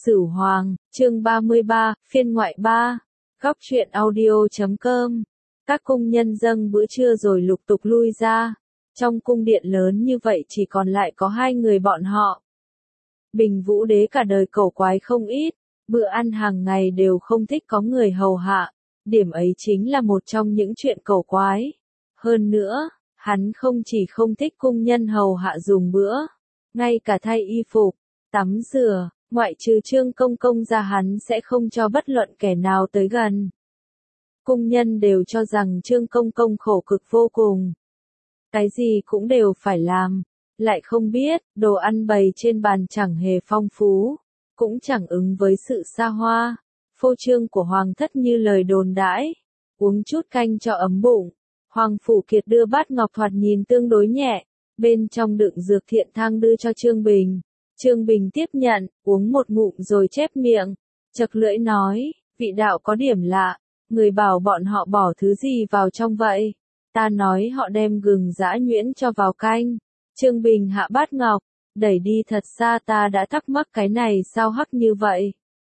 Sửu Hoàng, chương 33, phiên ngoại 3, góc truyện audio.com. Các cung nhân dâng bữa trưa rồi lục tục lui ra. Trong cung điện lớn như vậy chỉ còn lại có hai người bọn họ. Bình Vũ Đế cả đời cẩu quái không ít, bữa ăn hàng ngày đều không thích có người hầu hạ. Điểm ấy chính là một trong những chuyện cẩu quái. Hơn nữa, hắn không chỉ không thích cung nhân hầu hạ dùng bữa, ngay cả thay y phục, tắm rửa, ngoại trừ Trương Công Công ra hắn sẽ không cho bất luận kẻ nào tới gần. Cung nhân đều cho rằng Trương Công Công khổ cực vô cùng. Cái gì cũng đều phải làm, lại không biết, đồ ăn bày trên bàn chẳng hề phong phú, cũng chẳng ứng với sự xa hoa, phô trương của Hoàng thất như lời đồn đãi, uống chút canh cho ấm bụng. Hoàng Phủ Kiệt đưa bát ngọc thoạt nhìn tương đối nhẹ, bên trong đựng dược thiện thang đưa cho Trương Bình. Trương Bình tiếp nhận, uống một ngụm rồi chép miệng, chật lưỡi nói, vị đạo có điểm lạ, người bảo bọn họ bỏ thứ gì vào trong vậy? Ta nói họ đem gừng giã nhuyễn cho vào canh. Trương Bình hạ bát ngọc, đẩy đi thật xa ta đã thắc mắc cái này sao hắc như vậy.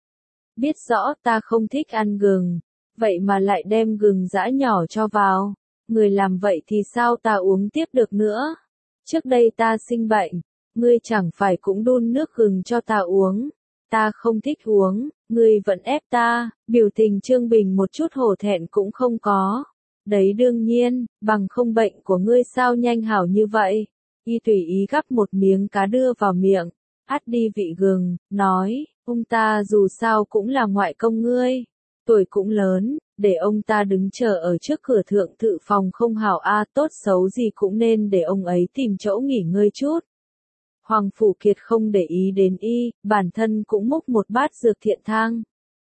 Biết rõ ta không thích ăn gừng, vậy mà lại đem gừng giã nhỏ cho vào. Người làm vậy thì sao ta uống tiếp được nữa? Trước đây ta sinh bệnh, ngươi chẳng phải cũng đun nước gừng cho ta uống. Ta không thích uống, ngươi vẫn ép ta. Biểu tình Trương Bình một chút hổ thẹn cũng không có. Đấy đương nhiên, bằng không bệnh của ngươi sao nhanh hảo như vậy. Y tùy ý gắp một miếng cá đưa vào miệng, át đi vị gừng, nói, ông ta dù sao cũng là ngoại công ngươi, tuổi cũng lớn, để ông ta đứng chờ ở trước cửa thượng tự phòng không hảo tốt xấu gì cũng nên để ông ấy tìm chỗ nghỉ ngơi chút. Hoàng Phủ Kiệt không để ý đến y, bản thân cũng múc một bát dược thiện thang.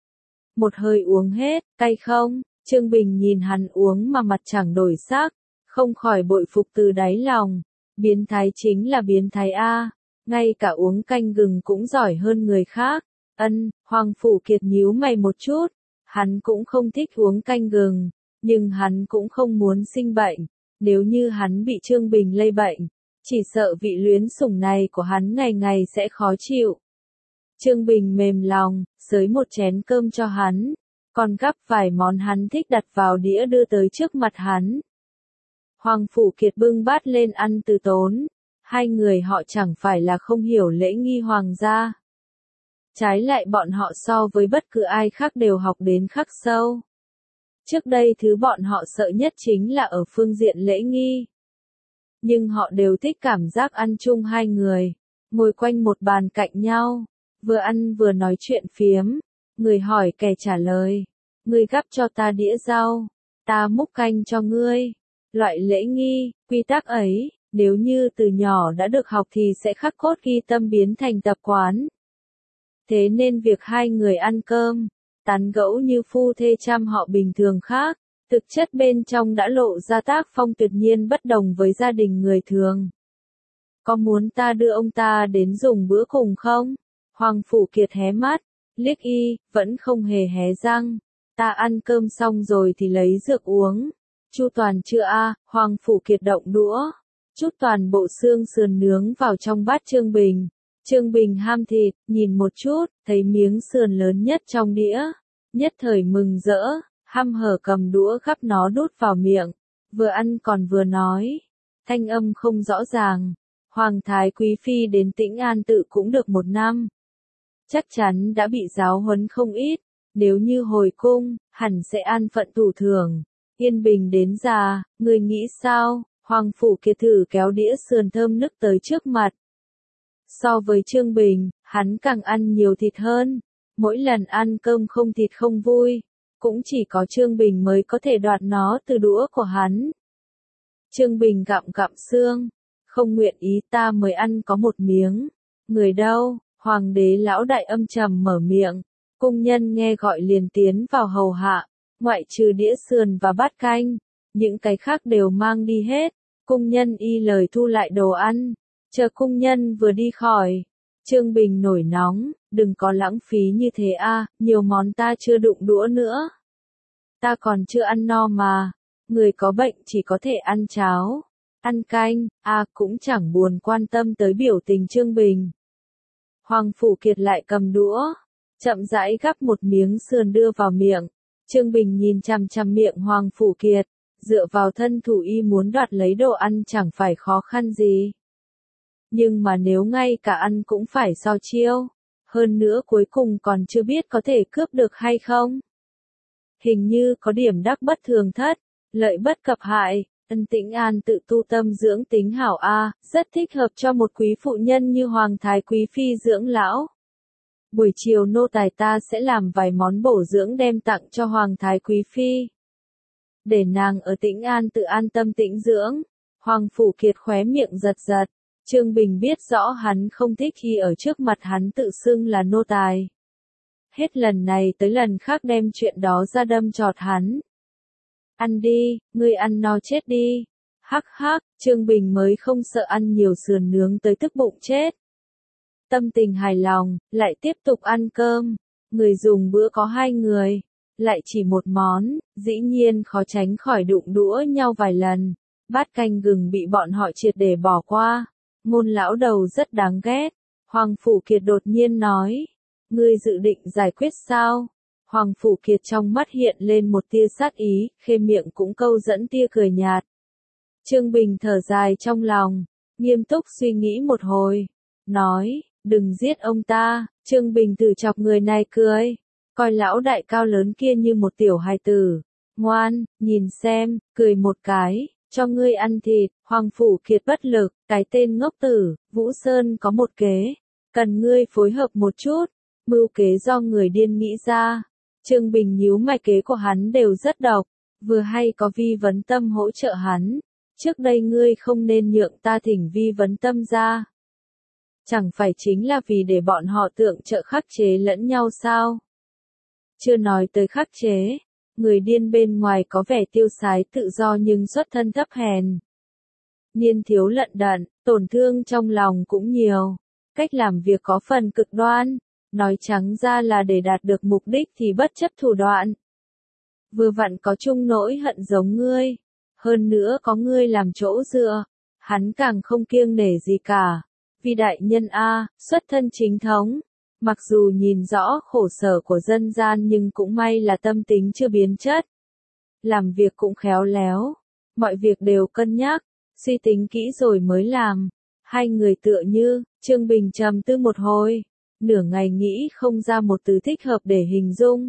Một hơi uống hết, cay không? Trương Bình nhìn hắn uống mà mặt chẳng đổi sắc, không khỏi bội phục từ đáy lòng. Biến thái chính là biến thái a, ngay cả uống canh gừng cũng giỏi hơn người khác. Hoàng Phủ Kiệt nhíu mày một chút, hắn cũng không thích uống canh gừng, nhưng hắn cũng không muốn sinh bệnh. Nếu như hắn bị Trương Bình lây bệnh, chỉ sợ vị luyến sủng này của hắn ngày ngày sẽ khó chịu. Trương Bình mềm lòng, xới một chén cơm cho hắn, còn gắp vài món hắn thích đặt vào đĩa đưa tới trước mặt hắn. Hoàng Phủ Kiệt bưng bát lên ăn từ tốn, hai người họ chẳng phải là không hiểu lễ nghi hoàng gia. Trái lại bọn họ so với bất cứ ai khác đều học đến khắc sâu. Trước đây thứ bọn họ sợ nhất chính là ở phương diện lễ nghi. Nhưng họ đều thích cảm giác ăn chung hai người, ngồi quanh một bàn cạnh nhau, vừa ăn vừa nói chuyện phiếm, người hỏi kẻ trả lời, ngươi gắp cho ta đĩa rau, ta múc canh cho ngươi. Loại lễ nghi, quy tắc ấy, nếu như từ nhỏ đã được học thì sẽ khắc cốt ghi tâm biến thành tập quán. Thế nên việc hai người ăn cơm, tán gẫu như phu thê trăm họ bình thường khác, thực chất bên trong đã lộ ra tác phong tuyệt nhiên bất đồng với gia đình người thường. Có muốn ta đưa ông ta đến dùng bữa cùng không? Hoàng Phủ Kiệt hé mắt, liếc y, vẫn không hề hé răng. Ta ăn cơm xong rồi thì lấy dược uống. Chu toàn chưa Hoàng Phủ Kiệt động đũa, chút toàn bộ xương sườn nướng vào trong bát Trương Bình. Trương Bình ham thịt, nhìn một chút, thấy miếng sườn lớn nhất trong đĩa, nhất thời mừng rỡ, hăm hở cầm đũa gắp nó đút vào miệng, vừa ăn còn vừa nói, thanh âm không rõ ràng. Hoàng thái quý phi đến Tĩnh An Tự cũng được 1 năm, chắc chắn đã bị giáo huấn không ít, nếu như hồi cung, hẳn sẽ an phận thủ thường. Yên bình đến già, người nghĩ sao? Hoàng Phủ Kiệt thử kéo đĩa sườn thơm nức tới trước mặt. So với Trương Bình, hắn càng ăn nhiều thịt hơn. Mỗi lần ăn cơm không thịt không vui, cũng chỉ có Trương Bình mới có thể đoạt nó từ đũa của hắn. Trương Bình gặm gặm xương, không nguyện ý, ta mới ăn có 1 miếng. Người đâu? Hoàng đế lão đại âm trầm mở miệng, cung nhân nghe gọi liền tiến vào hầu hạ. Ngoại trừ đĩa sườn và bát canh, những cái khác đều mang đi hết. Cung nhân y lời thu lại đồ ăn, chờ cung nhân vừa đi khỏi. Trương Bình nổi nóng, đừng có lãng phí như thế nhiều món ta chưa đụng đũa nữa. Ta còn chưa ăn no mà, người có bệnh chỉ có thể ăn cháo, ăn canh, cũng chẳng buồn quan tâm tới biểu tình Trương Bình. Hoàng Phủ Kiệt lại cầm đũa, chậm rãi gắp một miếng sườn đưa vào miệng. Trương Bình nhìn chằm chằm miệng Hoàng Phủ Kiệt, dựa vào thân thủ y muốn đoạt lấy đồ ăn chẳng phải khó khăn gì. Nhưng mà nếu ngay cả ăn cũng phải so chiêu, hơn nữa cuối cùng còn chưa biết có thể cướp được hay không. Hình như có điểm đắc bất thường thất, lợi bất cập hại, Ân Tĩnh An tự tu tâm dưỡng tính hảo rất thích hợp cho một quý phụ nhân như Hoàng Thái Quý Phi dưỡng lão. Buổi chiều nô tài ta sẽ làm vài món bổ dưỡng đem tặng cho Hoàng Thái Quý Phi. Để nàng ở Tĩnh An tự an tâm tĩnh dưỡng. Hoàng Phủ Kiệt khóe miệng giật giật. Trương Bình biết rõ hắn không thích khi ở trước mặt hắn tự xưng là nô tài. Hết lần này tới lần khác đem chuyện đó ra đâm chọt hắn. Ăn đi, ngươi ăn no chết đi. Hắc hắc, Trương Bình mới không sợ ăn nhiều sườn nướng tới tức bụng chết. Tâm tình hài lòng, lại tiếp tục ăn cơm. Người dùng bữa có 2 người, lại chỉ một món, dĩ nhiên khó tránh khỏi đụng đũa nhau vài lần. Bát canh gừng bị bọn họ triệt để bỏ qua. Ngôn lão đầu rất đáng ghét. Hoàng Phủ Kiệt đột nhiên nói. Ngươi dự định giải quyết sao? Hoàng Phủ Kiệt trong mắt hiện lên một tia sát ý, khê miệng cũng câu dẫn tia cười nhạt. Trương Bình thở dài trong lòng, nghiêm túc suy nghĩ một hồi. Nói, đừng giết ông ta. Trương Bình từ chọc người này cười. Coi lão đại cao lớn kia như một tiểu hài tử. Ngoan, nhìn xem, cười một cái. Cho ngươi ăn thịt. Hoàng Phủ Kiệt bất lực, cái tên ngốc tử. Vũ Sơn có một kế, cần ngươi phối hợp một chút. Mưu kế do người điên nghĩ ra. Trương Bình nhíu mày, kế của hắn đều rất độc. Vừa hay có Vi Vấn Tâm hỗ trợ hắn. Trước đây ngươi không nên nhượng ta thỉnh Vi Vấn Tâm ra. Chẳng phải chính là vì để bọn họ tượng trợ khắc chế lẫn nhau sao? Chưa nói tới khắc chế. Người điên bên ngoài có vẻ tiêu sái tự do nhưng xuất thân thấp hèn. Niên thiếu lận đận, tổn thương trong lòng cũng nhiều. Cách làm việc có phần cực đoan. Nói trắng ra là để đạt được mục đích thì bất chấp thủ đoạn. Vừa vặn có chung nỗi hận giống ngươi. Hơn nữa có ngươi làm chỗ dựa. Hắn càng không kiêng nể gì cả. Vì đại nhân xuất thân chính thống. Mặc dù nhìn rõ khổ sở của dân gian nhưng cũng may là tâm tính chưa biến chất. Làm việc cũng khéo léo. Mọi việc đều cân nhắc, suy tính kỹ rồi mới làm. Hai người tựa như, Trương Bình trầm tư một hồi. Nửa ngày nghĩ không ra một từ thích hợp để hình dung.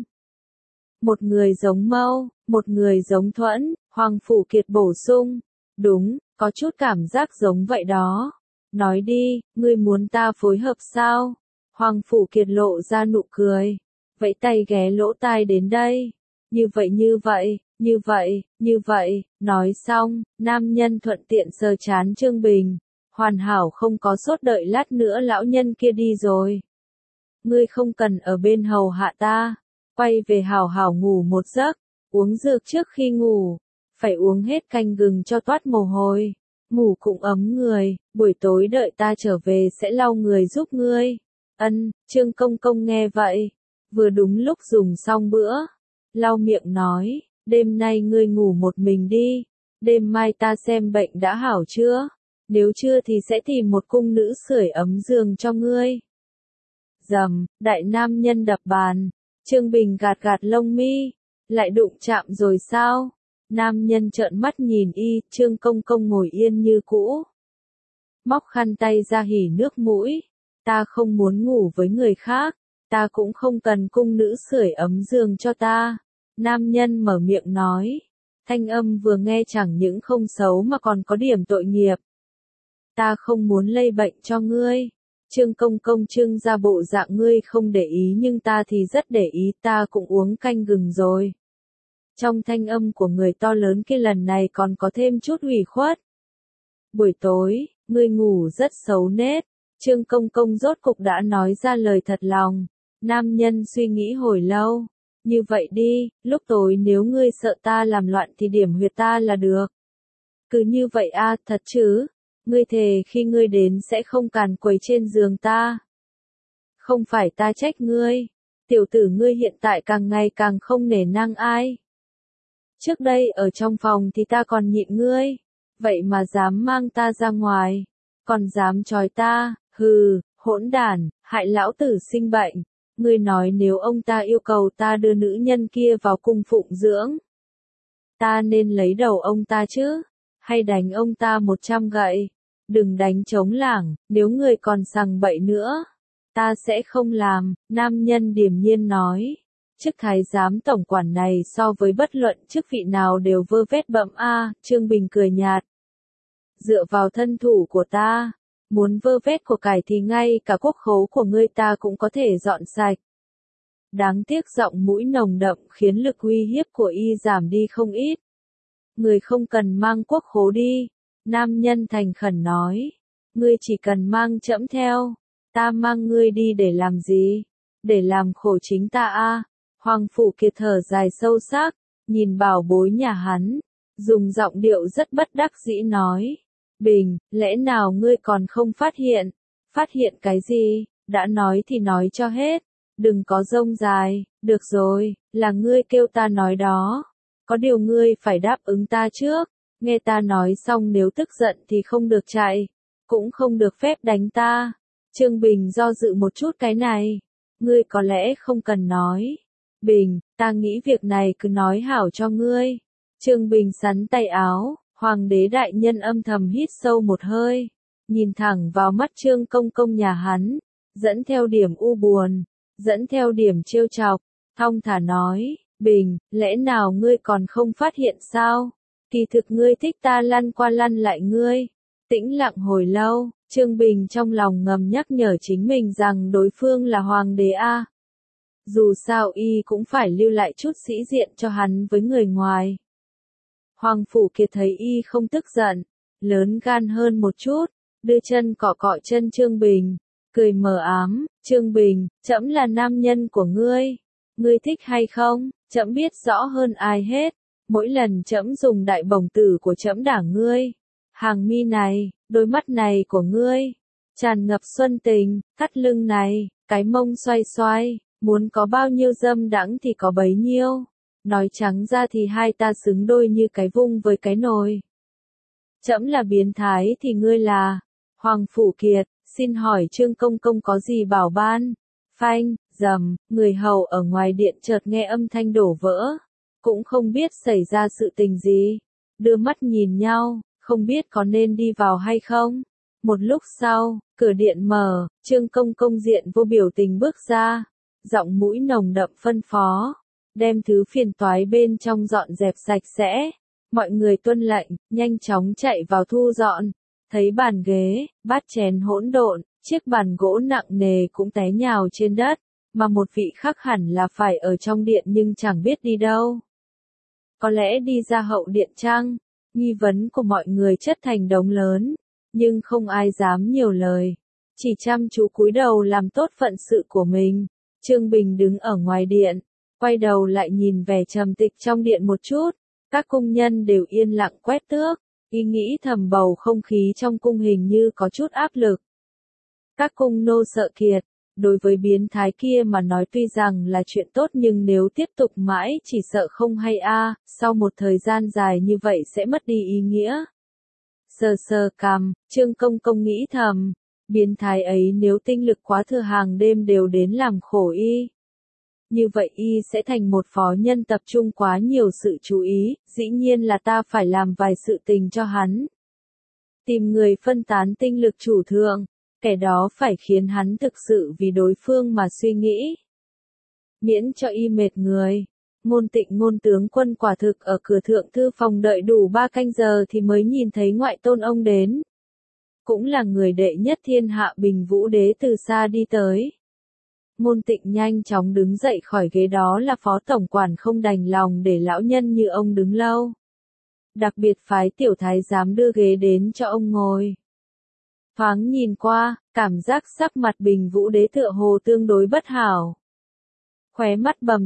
Một người giống Mâu, một người giống Thuẫn, Hoàng Phủ Kiệt bổ sung. Đúng, có chút cảm giác giống vậy đó. Nói đi, ngươi muốn ta phối hợp sao? Hoàng Phủ Kiệt lộ ra nụ cười. Vẫy tay ghé lỗ tai đến đây. Như vậy, nói xong, nam nhân thuận tiện sờ chán Trương Bình. Hoàn hảo không có sốt, đợi lát nữa lão nhân kia đi rồi. Ngươi không cần ở bên hầu hạ ta. Quay về hảo hảo ngủ một giấc. Uống dược trước khi ngủ. Phải uống hết canh gừng cho toát mồ hôi. Ngủ cũng ấm người. Buổi tối đợi ta trở về sẽ lau người giúp ngươi. Ân, Trương Công Công nghe vậy. Vừa đúng lúc dùng xong bữa. Lau miệng nói. Đêm nay ngươi ngủ một mình đi. Đêm mai ta xem bệnh đã hảo chưa. Nếu chưa thì sẽ tìm một cung nữ sưởi ấm giường cho ngươi. Rầm, đại nam nhân đập bàn. Trương Bình gạt gạt lông mi. Lại đụng chạm rồi sao? Nam nhân trợn mắt nhìn y, Trương Công Công ngồi yên như cũ. Móc khăn tay ra hỉ nước mũi. Ta không muốn ngủ với người khác. Ta cũng không cần cung nữ sưởi ấm giường cho ta. Nam nhân mở miệng nói. Thanh âm vừa nghe chẳng những không xấu mà còn có điểm tội nghiệp. Ta không muốn lây bệnh cho ngươi. Trương Công Công trưng ra bộ dạng ngươi không để ý nhưng ta thì rất để ý, ta cũng uống canh gừng rồi. Trong thanh âm của người to lớn kia lần này còn có thêm chút ủy khuất. Buổi tối, ngươi ngủ rất xấu nết. Trương Công Công rốt cục đã nói ra lời thật lòng. Nam nhân suy nghĩ hồi lâu. Như vậy đi, lúc tối nếu ngươi sợ ta làm loạn thì điểm huyệt ta là được. Cứ như vậy thật chứ? Ngươi thề khi ngươi đến sẽ không càn quấy trên giường ta. Không phải ta trách ngươi. Tiểu tử ngươi hiện tại càng ngày càng không nể nang ai. Trước đây ở trong phòng thì ta còn nhịn ngươi. Vậy mà dám mang ta ra ngoài. Còn dám trói ta, hừ, hỗn đản, hại lão tử sinh bệnh. Ngươi nói nếu ông ta yêu cầu ta đưa nữ nhân kia vào cung phụng dưỡng, ta nên lấy đầu ông ta chứ, hay đánh ông ta 100 gậy? Đừng đánh trống lảng, nếu ngươi còn sằng bậy nữa, ta sẽ không làm, nam nhân điềm nhiên nói. Chức thái giám tổng quản này so với bất luận chức vị nào đều vơ vét bậm a. Trương Bình cười nhạt. Dựa vào thân thủ của ta, muốn vơ vét của cải thì ngay cả quốc khố của ngươi ta cũng có thể dọn sạch. Đáng tiếc giọng mũi nồng đậm khiến lực uy hiếp của y giảm đi không ít. Người không cần mang quốc khố đi, nam nhân thành khẩn nói. Ngươi chỉ cần mang trẫm theo, ta mang ngươi đi để làm gì? Để làm khổ chính ta a. Hoàng Phủ Kiệt thở dài sâu sắc, nhìn bảo bối nhà hắn, dùng giọng điệu rất bất đắc dĩ nói. Bình, lẽ nào ngươi còn không phát hiện? Phát hiện cái gì? Đã nói thì nói cho hết. Đừng có rông dài, được rồi, là ngươi kêu ta nói đó. Có điều ngươi phải đáp ứng ta trước. Nghe ta nói xong nếu tức giận thì không được chạy, cũng không được phép đánh ta. Trương Bình do dự một chút cái này. Ngươi có lẽ không cần nói. Bình, ta nghĩ việc này cứ nói hảo cho ngươi. Trương Bình sắn tay áo, Hoàng đế đại nhân âm thầm hít sâu một hơi, nhìn thẳng vào mắt Trương Công Công nhà hắn, dẫn theo điểm u buồn, dẫn theo điểm trêu chọc, thong thả nói, Bình, lẽ nào ngươi còn không phát hiện sao? Kỳ thực ngươi thích ta lăn qua lăn lại ngươi. Tĩnh lặng hồi lâu, Trương Bình trong lòng ngầm nhắc nhở chính mình rằng đối phương là hoàng đế a. Dù sao y cũng phải lưu lại chút sĩ diện cho hắn với người ngoài. Hoàng Phủ Kiệt thấy y không tức giận, lớn gan hơn một chút, đưa chân cọ cọ chân Trương Bình, cười mờ ám, Trương Bình, trẫm là nam nhân của ngươi. Ngươi thích hay không, trẫm biết rõ hơn ai hết. Mỗi lần trẫm dùng đại bổng tử của trẫm đả ngươi. Hàng mi này, đôi mắt này của ngươi, tràn ngập xuân tình, thắt lưng này, cái mông xoay xoay, muốn có bao nhiêu dâm đãng thì có bấy nhiêu. Nói trắng ra thì hai ta xứng đôi như cái vung với cái nồi. Trẫm là biến thái thì ngươi là Hoàng Phủ Kiệt, xin hỏi Trương Công Công có gì bảo ban? Phanh, dầm, người hầu ở ngoài điện chợt nghe âm thanh đổ vỡ, cũng không biết xảy ra sự tình gì, đưa mắt nhìn nhau, không biết có nên đi vào hay không. Một lúc sau, cửa điện mở, Trương Công Công diện vô biểu tình bước ra, giọng mũi nồng đậm phân phó, đem thứ phiền toái bên trong dọn dẹp sạch sẽ. Mọi người tuân lệnh, nhanh chóng chạy vào thu dọn, thấy bàn ghế, bát chén hỗn độn, chiếc bàn gỗ nặng nề cũng té nhào trên đất, mà một vị khác hẳn là phải ở trong điện nhưng chẳng biết đi đâu. Có lẽ đi ra hậu điện chăng? Nghi vấn của mọi người chất thành đống lớn, nhưng không ai dám nhiều lời, chỉ chăm chú cúi đầu làm tốt phận sự của mình. Trương Bình đứng ở ngoài điện, quay đầu lại nhìn vẻ trầm tịch trong điện một chút, các cung nhân đều yên lặng quét tước, y nghĩ thầm bầu không khí trong cung hình như có chút áp lực. Các cung nô sợ Kiệt, đối với biến thái kia mà nói tuy rằng là chuyện tốt nhưng nếu tiếp tục mãi chỉ sợ không hay a. Sau một thời gian dài như vậy sẽ mất đi ý nghĩa. Sờ sờ cằm, Trương Công Công nghĩ thầm, biến thái ấy nếu tinh lực quá thừa hàng đêm đều đến làm khổ y. Như vậy y sẽ thành một phó nhân tập trung quá nhiều sự chú ý, dĩ nhiên là ta phải làm vài sự tình cho hắn. Tìm người phân tán tinh lực chủ thượng, kẻ đó phải khiến hắn thực sự vì đối phương mà suy nghĩ. Miễn cho y mệt người. Ngôn Tịnh Ngôn tướng quân quả thực ở cửa thượng thư phòng đợi đủ 3 canh giờ thì mới nhìn thấy ngoại tôn ông đến. Cũng là người đệ nhất thiên hạ Bình Vũ Đế từ xa đi tới. Ngôn Tịnh nhanh chóng đứng dậy khỏi ghế, đó là phó tổng quản không đành lòng để lão nhân như ông đứng lâu. Đặc biệt phái tiểu thái giám đưa ghế đến cho ông ngồi. Thoáng nhìn qua, cảm giác sắc mặt Bình Vũ Đế tựa hồ tương đối bất hảo. Khóe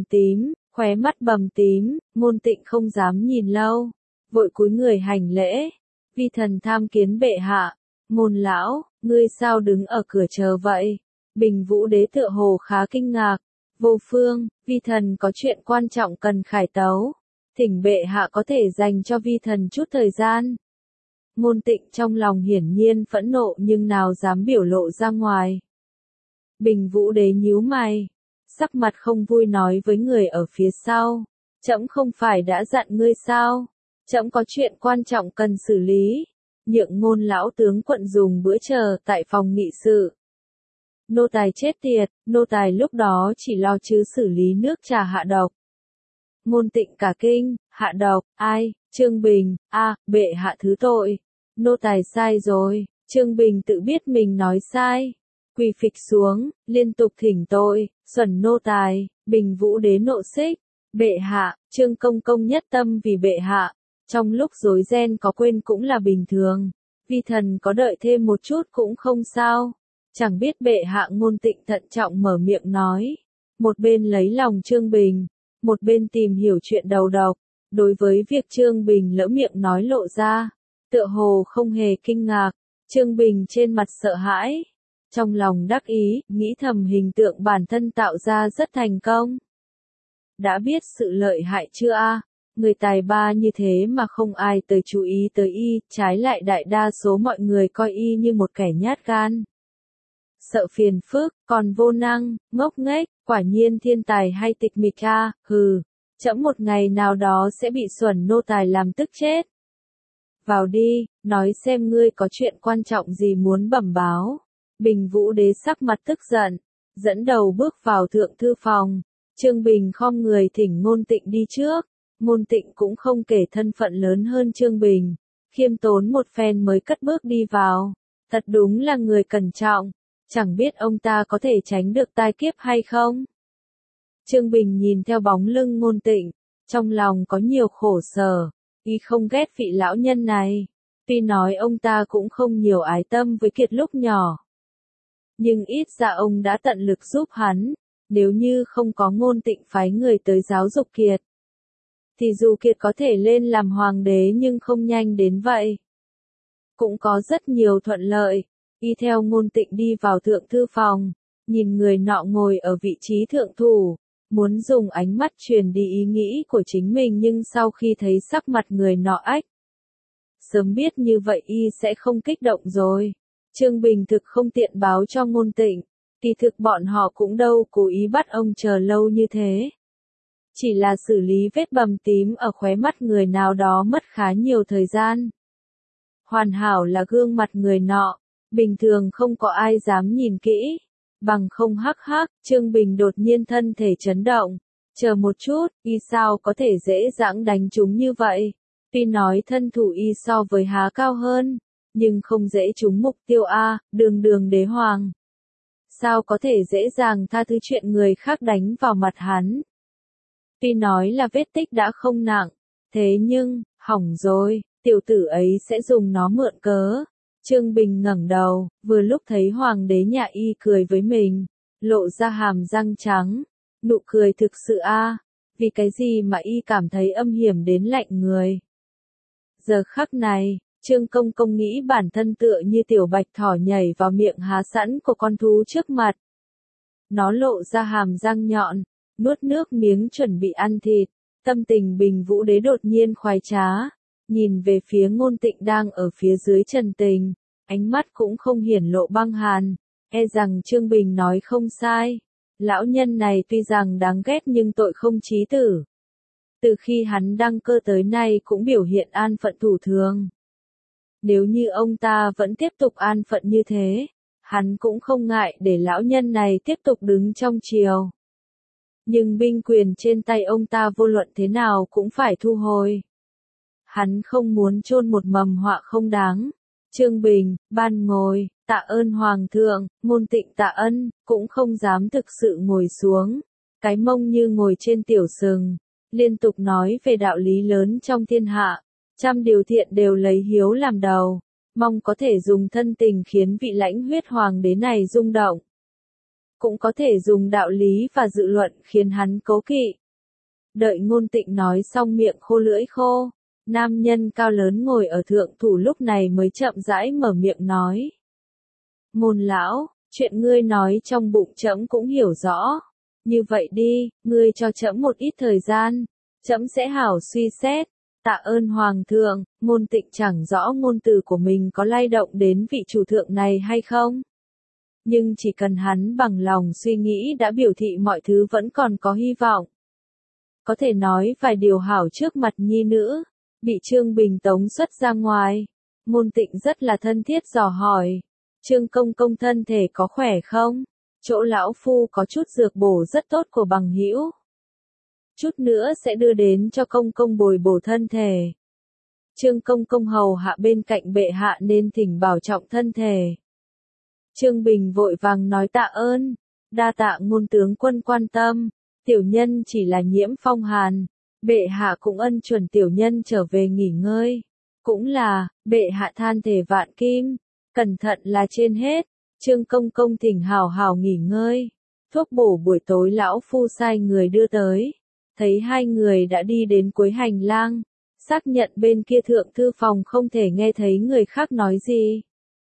mắt bầm tím, Ngôn Tịnh không dám nhìn lâu, vội cúi người hành lễ. Vi thần tham kiến bệ hạ. Ngôn lão, ngươi sao đứng ở cửa chờ vậy? Bình Vũ Đế tựa hồ khá kinh ngạc. Vô phương, vi thần có chuyện quan trọng cần khải tấu. Thỉnh bệ hạ có thể dành cho vi thần chút thời gian. Ngôn Tịnh trong lòng hiển nhiên phẫn nộ nhưng nào dám biểu lộ ra ngoài. Bình Vũ Đế nhíu mày. sắc mặt không vui nói với người ở phía sau. Trẫm không phải đã dặn ngươi sao? Trẫm có chuyện quan trọng cần xử lý. Nhượng Ngôn lão tướng quận dùng bữa chờ tại phòng nghị sự. Nô tài chết tiệt, nô tài lúc đó chỉ lo chứ xử lý nước trà hạ độc. Ngôn Tịnh cả kinh, hạ độc, ai, Trương Bình, bệ hạ thứ tội. Nô tài sai rồi, Trương Bình tự biết mình nói sai. Quỳ phịch xuống, liên tục thỉnh tội, xuẩn nô tài, Bình Vũ đế nộ xích. Bệ hạ, Trương Công Công nhất tâm vì bệ hạ. Trong lúc rối ren có quên cũng là bình thường. Vi thần có đợi thêm một chút cũng không sao. Chẳng biết bệ hạ. Ngôn Tịnh thận trọng mở miệng nói. Một bên lấy lòng Trương Bình, một bên tìm hiểu chuyện đầu độc. Đối với việc Trương Bình lỡ miệng nói lộ ra, tựa hồ không hề kinh ngạc. Trương Bình trên mặt sợ hãi, trong lòng đắc ý, nghĩ thầm hình tượng bản thân tạo ra rất thành công. Đã biết sự lợi hại chưa a? Người tài ba như thế mà không ai tới chú ý tới y, trái lại đại đa số mọi người coi y như một kẻ nhát gan. Sợ phiền phức, còn vô năng, ngốc nghếch, quả nhiên thiên tài hay tịch mịch a, hừ, trẫm một ngày nào đó sẽ bị xuẩn nô tài làm tức chết. Vào đi, nói xem ngươi có chuyện quan trọng gì muốn bẩm báo. Bình Vũ đế sắc mặt tức giận, dẫn đầu bước vào thượng thư phòng. Trương Bình khom người thỉnh Ngôn Tịnh đi trước. Ngôn Tịnh cũng không kể thân phận lớn hơn Trương Bình, khiêm tốn một phen mới cất bước đi vào. Thật đúng là người cẩn trọng, chẳng biết ông ta có thể tránh được tai kiếp hay không. Trương Bình nhìn theo bóng lưng Ngôn Tịnh, trong lòng có nhiều khổ sở, y không ghét vị lão nhân này. Tuy nói ông ta cũng không nhiều ái tâm với Kiệt lúc nhỏ, nhưng ít ra ông đã tận lực giúp hắn. Nếu như không có Ngôn Tịnh phái người tới giáo dục Kiệt, thì dù Kiệt có thể lên làm hoàng đế nhưng không nhanh đến vậy. Cũng có rất nhiều thuận lợi. Y theo Ngôn Tịnh đi vào thượng thư phòng, nhìn người nọ ngồi ở vị trí thượng thủ, muốn dùng ánh mắt truyền đi ý nghĩ của chính mình, nhưng sau khi thấy sắc mặt người nọ ách, sớm biết như vậy y sẽ không kích động rồi. Trương Bình thực không tiện báo cho Ngôn Tịnh, kỳ thực bọn họ cũng đâu cố ý bắt ông chờ lâu như thế. Chỉ là xử lý vết bầm tím ở khóe mắt người nào đó mất khá nhiều thời gian. Hoàn hảo là gương mặt người nọ, bình thường không có ai dám nhìn kỹ. Bằng không hắc hắc, Trương Bình đột nhiên thân thể chấn động. Chờ một chút, y sao có thể dễ dàng đánh trúng như vậy? Tuy nói thân thủ y so với Há cao hơn, nhưng không dễ trúng mục tiêu a, đường đế hoàng. Sao có thể dễ dàng tha thứ chuyện người khác đánh vào mặt hắn? Tuy nói là vết tích đã không nặng, thế nhưng, hỏng rồi, tiểu tử ấy sẽ dùng nó mượn cớ. Trương Bình ngẩng đầu, vừa lúc thấy hoàng đế nhà y cười với mình, lộ ra hàm răng trắng, nụ cười thực sự a, vì cái gì mà y cảm thấy âm hiểm đến lạnh người. Giờ khắc này, Trương Công Công nghĩ bản thân tựa như tiểu bạch thỏ nhảy vào miệng há sẵn của con thú trước mặt. Nó lộ ra hàm răng nhọn, nuốt nước miếng chuẩn bị ăn thịt, tâm tình Bình Vũ đế đột nhiên khoái trá, nhìn về phía Ngôn Tịnh đang ở phía dưới trần tình, ánh mắt cũng không hiển lộ băng hàn, e rằng Trương Bình nói không sai. Lão nhân này tuy rằng đáng ghét nhưng tội không chí tử. Từ khi hắn đăng cơ tới nay cũng biểu hiện an phận thủ thường. Nếu như ông ta vẫn tiếp tục an phận như thế, hắn cũng không ngại để lão nhân này tiếp tục đứng trong triều. Nhưng binh quyền trên tay ông ta vô luận thế nào cũng phải thu hồi. Hắn không muốn chôn một mầm họa không đáng. Trương Bình, ban ngồi, tạ ơn hoàng thượng. Ngôn Tịnh tạ ân, cũng không dám thực sự ngồi xuống. Cái mông như ngồi trên tiểu sừng, liên tục nói về đạo lý lớn trong thiên hạ. Trăm điều thiện đều lấy hiếu làm đầu, mong có thể dùng thân tình khiến vị lãnh huyết hoàng đế này rung động. Cũng có thể dùng đạo lý và dự luận khiến hắn cố kỵ. Đợi Ngôn Tịnh nói xong miệng khô lưỡi khô, nam nhân cao lớn ngồi ở thượng thủ lúc này mới chậm rãi mở miệng nói. Ngôn lão, chuyện ngươi nói trong bụng trẫm cũng hiểu rõ. Như vậy đi, ngươi cho trẫm một ít thời gian, trẫm sẽ hảo suy xét. Tạ ơn hoàng thượng. Ngôn Tịnh chẳng rõ ngôn từ của mình có lay động đến vị chủ thượng này hay không. nhưng chỉ cần hắn bằng lòng suy nghĩ đã biểu thị mọi thứ vẫn còn có hy vọng. Có thể nói vài điều hảo trước mặt nhi nữ, bị Trương Bình tống xuất ra ngoài. Ngôn Tịnh rất là thân thiết dò hỏi, Trương công công thân thể có khỏe không? Chỗ lão phu có chút dược bổ rất tốt của bằng hữu. Chút nữa sẽ đưa đến cho công công bồi bổ thân thể. Trương công công hầu hạ bên cạnh bệ hạ nên thỉnh bảo trọng thân thể. Trương Bình vội vàng nói tạ ơn, đa tạ ngôn tướng quân quan tâm, tiểu nhân chỉ là nhiễm phong hàn, bệ hạ cũng ân chuẩn tiểu nhân trở về nghỉ ngơi. Cũng là, bệ hạ than thể vạn kim, cẩn thận là trên hết, Trương công công thỉnh hào hào nghỉ ngơi. Thuốc bổ buổi tối lão phu sai người đưa tới, thấy hai người đã đi đến cuối hành lang, xác nhận bên kia thượng thư phòng không thể nghe thấy người khác nói gì.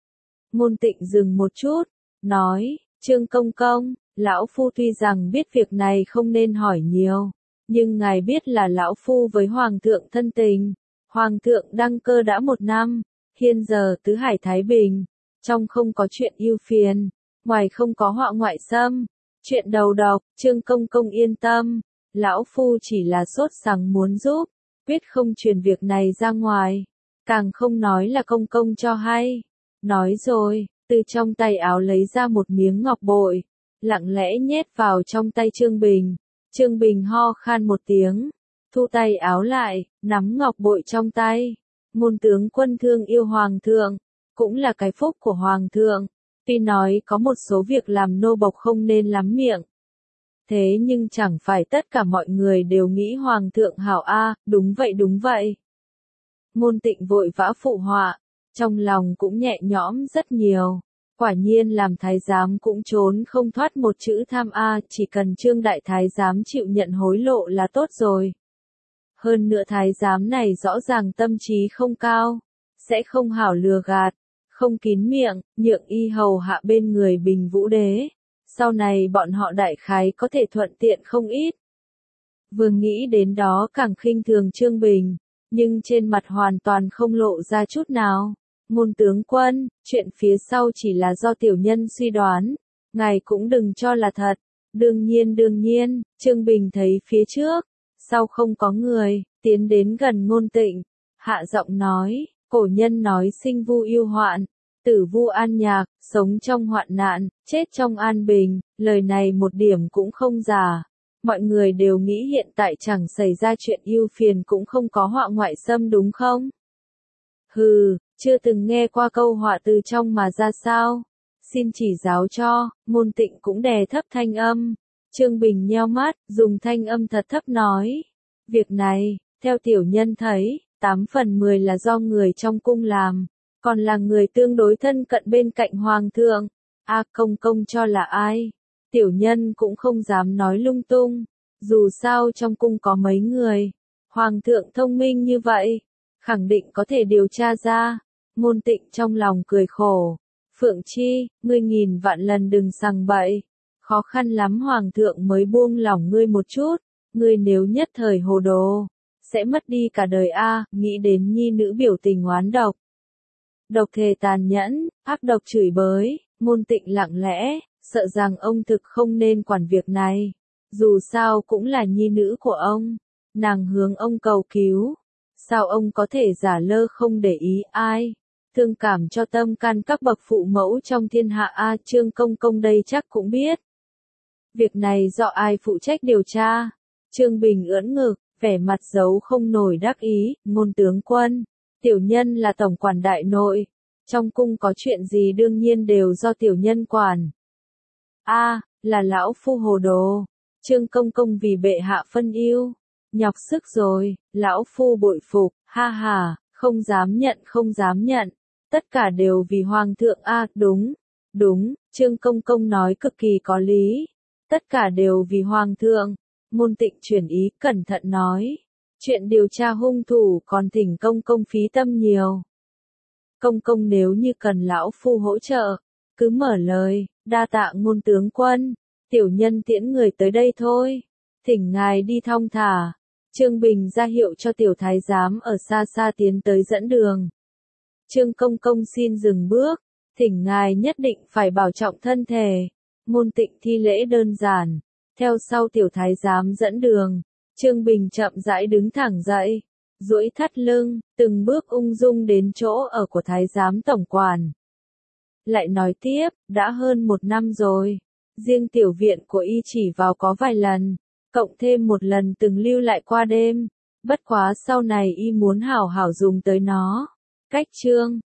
Ngôn Tịnh dừng một chút, nói, Trương công công, lão phu tuy rằng biết việc này không nên hỏi nhiều, nhưng ngài biết là lão phu với hoàng thượng thân tình, hoàng thượng đăng cơ đã 1 năm, hiện giờ tứ hải thái bình, trong không có chuyện ưu phiền, ngoài không có họa ngoại xâm, chuyện đầu độc, Trương công công yên tâm, lão phu chỉ là sốt sắng muốn giúp, quyết không truyền việc này ra ngoài, càng không nói là công công cho hay. Nói rồi, từ trong tay áo lấy ra một miếng ngọc bội, lặng lẽ nhét vào trong tay Trương Bình. Trương Bình ho khan một tiếng, thu tay áo lại, nắm ngọc bội trong tay. Ngôn tướng quân thương yêu hoàng thượng, cũng là cái phúc của hoàng thượng. Tuy nói có một số việc làm nô bộc không nên lắm miệng. Thế nhưng chẳng phải tất cả mọi người đều nghĩ hoàng thượng hảo a, đúng vậy. Ngôn Tịnh vội vã phụ họa, trong lòng cũng nhẹ nhõm rất nhiều. Quả nhiên làm thái giám cũng trốn không thoát một chữ tham a, chỉ cần Trương đại thái giám chịu nhận hối lộ là tốt rồi. Hơn nữa thái giám này rõ ràng tâm trí không cao, sẽ không hảo lừa gạt, không kín miệng, nhượng y hầu hạ bên người Bình Vũ đế. Sau này bọn họ đại khái có thể thuận tiện không ít. Vừa nghĩ đến đó càng khinh thường Trương Bình, nhưng trên mặt hoàn toàn không lộ ra chút nào. Ngôn tướng quân, chuyện phía sau chỉ là do tiểu nhân suy đoán, ngài cũng đừng cho là thật. Đương nhiên, Trương Bình thấy phía trước, sau không có người, tiến đến gần Ngôn Tịnh, hạ giọng nói, cổ nhân nói sinh vu yêu hoạn, tử vu an nhạc, sống trong hoạn nạn, chết trong an bình, lời này một điểm cũng không giả. Mọi người đều nghĩ hiện tại chẳng xảy ra chuyện ưu phiền cũng không có họa ngoại xâm đúng không? Hừ, chưa từng nghe qua câu họa từ trong mà ra sao? Xin chỉ giáo cho, Ngôn Tịnh cũng đè thấp thanh âm. Trương Bình nheo mắt, dùng thanh âm thật thấp nói. Việc này, theo tiểu nhân thấy, 8 phần 10 là do người trong cung làm, còn là người tương đối thân cận bên cạnh hoàng thượng. Công công cho là ai? Tiểu nhân cũng không dám nói lung tung, dù sao trong cung có mấy người. Hoàng thượng thông minh như vậy, khẳng định có thể điều tra ra. Ngôn Tịnh trong lòng cười khổ. Phượng Chi, ngươi nghìn vạn lần đừng sằng bậy. Khó khăn lắm hoàng thượng mới buông lỏng ngươi một chút. Ngươi nếu nhất thời hồ đồ, sẽ mất đi cả đời a. Nghĩ đến nhi nữ biểu tình oán độc. Độc thề tàn nhẫn, ác độc chửi bới. Ngôn Tịnh lặng lẽ, sợ rằng ông thực không nên quản việc này. Dù sao cũng là nhi nữ của ông. Nàng hướng ông cầu cứu. Sao ông có thể giả lơ không để ý ai? Thương cảm cho tâm can các bậc phụ mẫu trong thiên hạ a. Trương công công đây chắc cũng biết. Việc này do ai phụ trách điều tra? Trương Bình ưỡn ngực, vẻ mặt giấu không nổi đắc ý. Ngôn tướng quân, tiểu nhân là tổng quản đại nội, trong cung có chuyện gì đương nhiên đều do tiểu nhân quản. Là lão phu hồ đồ. Trương công công vì bệ hạ phân ưu, nhọc sức rồi, lão phu bội phục, ha ha, không dám nhận. Tất cả đều vì hoàng thượng đúng, Trương công công nói cực kỳ có lý. Tất cả đều vì hoàng thượng. Ngôn Tịnh chuyển ý cẩn thận nói. Chuyện điều tra hung thủ còn thỉnh công công phí tâm nhiều. Công công nếu như cần lão phu hỗ trợ, cứ mở lời, đa tạ ngôn tướng quân, tiểu nhân tiễn người tới đây thôi. Thỉnh ngài đi thong thả. Trương Bình ra hiệu cho tiểu thái giám ở xa xa tiến tới dẫn đường. Trương công công xin dừng bước, Thỉnh ngài nhất định phải bảo trọng thân thể. Môn tịnh thi lễ đơn giản. Theo sau tiểu thái giám dẫn đường. Trương Bình chậm rãi đứng thẳng dậy. Duỗi thắt lưng, từng bước ung dung đến chỗ ở của thái giám tổng quản. Lại nói tiếp, đã hơn 1 năm rồi. Riêng tiểu viện của y chỉ vào có vài lần, cộng thêm 1 lần từng lưu lại qua đêm. Bất quá sau này y muốn hảo hảo dùng tới nó. Cách Trương